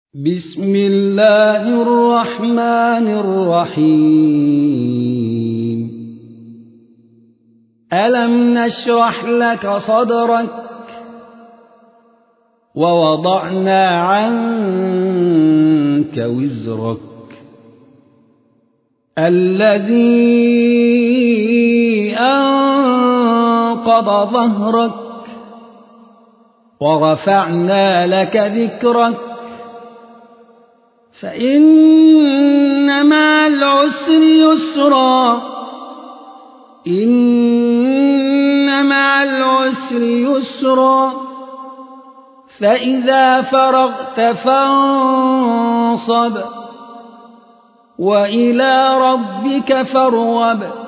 بسم الله الرحمن الرحيم ألم نشرح لك صدرك ووضعنا عنك وزرك الذي أنقض ظهرك ورفعنا لك ذكرك فإن مع العسر يسرا إن مع العسر يسرا فإذا فرغت فانصب وإلى ربك فارغب